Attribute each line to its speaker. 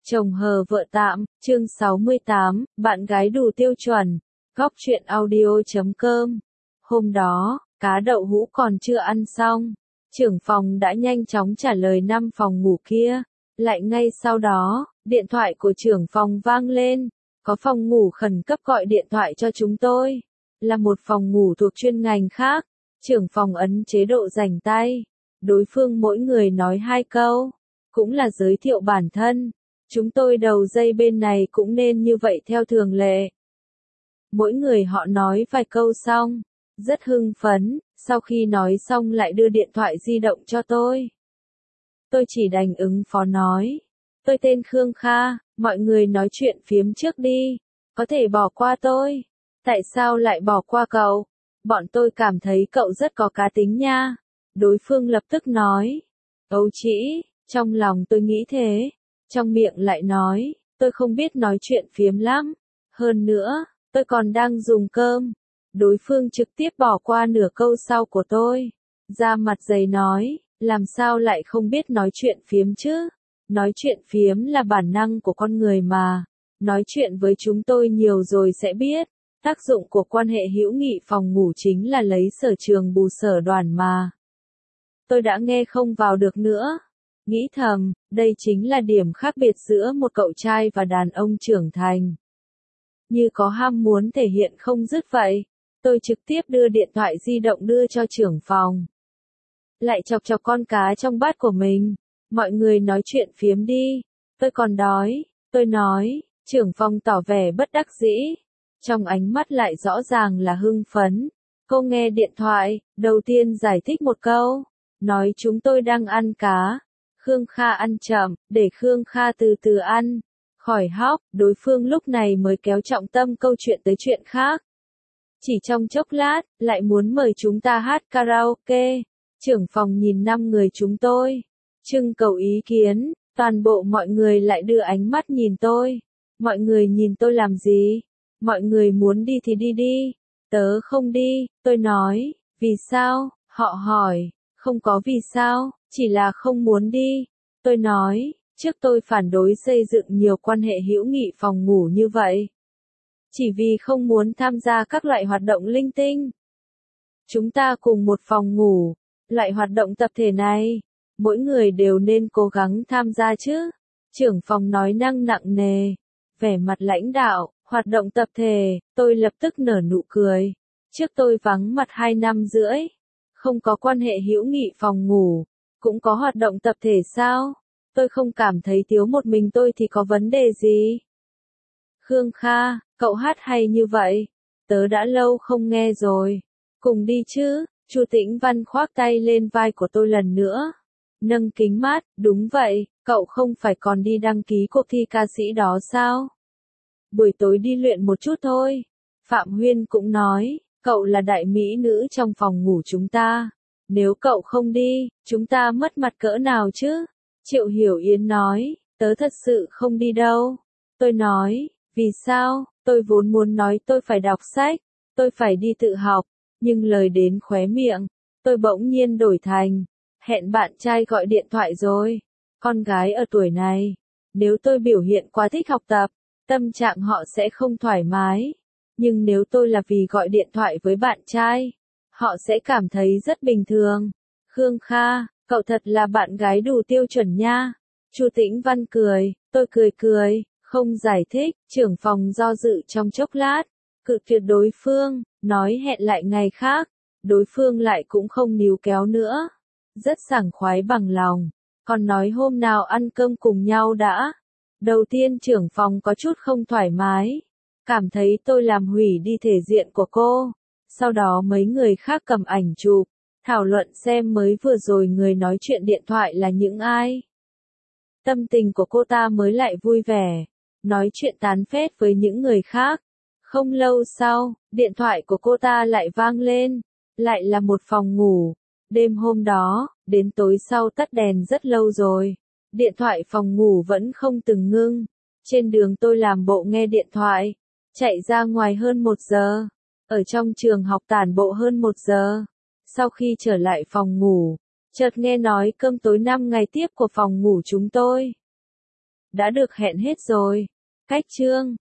Speaker 1: Chồng hờ vợ tạm, chương 68, bạn gái đủ tiêu chuẩn, góc truyện audio.com. Hôm đó, cá đậu hũ còn chưa ăn xong, trưởng phòng đã nhanh chóng trả lời 5 phòng ngủ kia. Lại ngay sau đó, điện thoại của trưởng phòng vang lên, có phòng ngủ khẩn cấp gọi điện thoại cho chúng tôi, là một phòng ngủ thuộc chuyên ngành khác. Trưởng phòng ấn chế độ rảnh tay, đối phương mỗi người nói 2 câu, cũng là giới thiệu bản thân. Chúng tôi đầu dây bên này cũng nên như vậy theo thường lệ. Mỗi người họ nói vài câu xong, rất hưng phấn, sau khi nói xong lại đưa điện thoại di động cho tôi. Tôi chỉ đành ứng phó nói, tôi tên Khương Kha, mọi người nói chuyện phiếm trước đi, có thể bỏ qua tôi. Tại sao lại bỏ qua cậu? Bọn tôi cảm thấy cậu rất có cá tính nha. Đối phương lập tức nói, ấu trĩ, trong lòng tôi nghĩ thế. Trong miệng lại nói, tôi không biết nói chuyện phiếm lắm. Hơn nữa, tôi còn đang dùng cơm. Đối phương trực tiếp bỏ qua nửa câu sau của tôi. Ra mặt dày nói, làm sao lại không biết nói chuyện phiếm chứ? Nói chuyện phiếm là bản năng của con người mà. Nói chuyện với chúng tôi nhiều rồi sẽ biết. Tác dụng của quan hệ hữu nghị phòng ngủ chính là lấy sở trường bù sở đoàn mà. Tôi đã nghe không vào được nữa. Nghĩ thầm, đây chính là điểm khác biệt giữa một cậu trai và đàn ông trưởng thành. Như có ham muốn thể hiện không dứt vậy, tôi trực tiếp đưa điện thoại di động đưa cho trưởng phòng. Lại chọc chọc con cá trong bát của mình, mọi người nói chuyện phiếm đi, tôi còn đói, tôi nói, trưởng phòng tỏ vẻ bất đắc dĩ, trong ánh mắt lại rõ ràng là hưng phấn. Cô nghe điện thoại, đầu tiên giải thích một câu, nói chúng tôi đang ăn cá. Khương Kha ăn chậm, để Khương Kha từ từ ăn. Khỏi hóc, đối phương lúc này mới kéo trọng tâm câu chuyện tới chuyện khác. Chỉ trong chốc lát, lại muốn mời chúng ta hát karaoke. Trưởng phòng nhìn 5 người chúng tôi, trưng cầu ý kiến, toàn bộ mọi người lại đưa ánh mắt nhìn tôi. Mọi người nhìn tôi làm gì? Mọi người muốn đi thì đi đi. Tớ không đi, tôi nói. Vì sao? Họ hỏi. Không có vì sao, chỉ là không muốn đi. Tôi nói, trước tôi phản đối xây dựng nhiều quan hệ hữu nghị phòng ngủ như vậy. Chỉ vì không muốn tham gia các loại hoạt động linh tinh. Chúng ta cùng một phòng ngủ, loại hoạt động tập thể này, mỗi người đều nên cố gắng tham gia chứ. Trưởng phòng nói năng nặng nề, vẻ mặt lãnh đạo, hoạt động tập thể, tôi lập tức nở nụ cười. Trước tôi vắng mặt 2 năm rưỡi. Không có quan hệ hữu nghị phòng ngủ, cũng có hoạt động tập thể sao? Tôi không cảm thấy thiếu một mình tôi thì có vấn đề gì? Khương Kha, cậu hát hay như vậy, tớ đã lâu không nghe rồi. Cùng đi chứ? Chu Tĩnh Văn khoác tay lên vai của tôi lần nữa. Nâng kính mát, đúng vậy, cậu không phải còn đi đăng ký cuộc thi ca sĩ đó sao? Buổi tối đi luyện một chút thôi. Phạm Huyên cũng nói. Cậu là đại mỹ nữ trong phòng ngủ chúng ta. Nếu cậu không đi, chúng ta mất mặt cỡ nào chứ? Triệu Hiểu Yến nói, tớ thật sự không đi đâu. Tôi nói, vì sao? Tôi vốn muốn nói tôi phải đọc sách, tôi phải đi tự học, nhưng lời đến khóe miệng, tôi bỗng nhiên đổi thành, hẹn bạn trai gọi điện thoại rồi. Con gái ở tuổi này, nếu tôi biểu hiện quá thích học tập, tâm trạng họ sẽ không thoải mái. Nhưng nếu tôi là vì gọi điện thoại với bạn trai, họ sẽ cảm thấy rất bình thường. Khương Kha, cậu thật là bạn gái đủ tiêu chuẩn nha. Chu Tĩnh Văn cười, tôi cười, không giải thích. Trưởng phòng do dự trong chốc lát, cự tuyệt đối phương, nói hẹn lại ngày khác. Đối phương lại cũng không níu kéo nữa, rất sảng khoái bằng lòng, còn nói hôm nào ăn cơm cùng nhau đã. Đầu tiên trưởng phòng có chút không thoải mái, cảm thấy tôi làm hủy đi thể diện của cô. Sau đó mấy người khác cầm ảnh chụp, thảo luận xem mới vừa rồi người nói chuyện điện thoại là những ai. Tâm tình của cô ta mới lại vui vẻ, nói chuyện tán phét với những người khác. Không lâu sau, điện thoại của cô ta lại vang lên, lại là một phòng ngủ. Đêm hôm đó, đến tối sau tắt đèn rất lâu rồi, điện thoại phòng ngủ vẫn không từng ngưng. Trên đường tôi làm bộ nghe điện thoại, chạy ra ngoài hơn 1 giờ, ở trong trường học tản bộ hơn 1 giờ. Sau khi trở lại phòng ngủ, chợt nghe nói cơm tối 5 ngày tiếp của phòng ngủ chúng tôi đã được hẹn hết rồi. Cách chương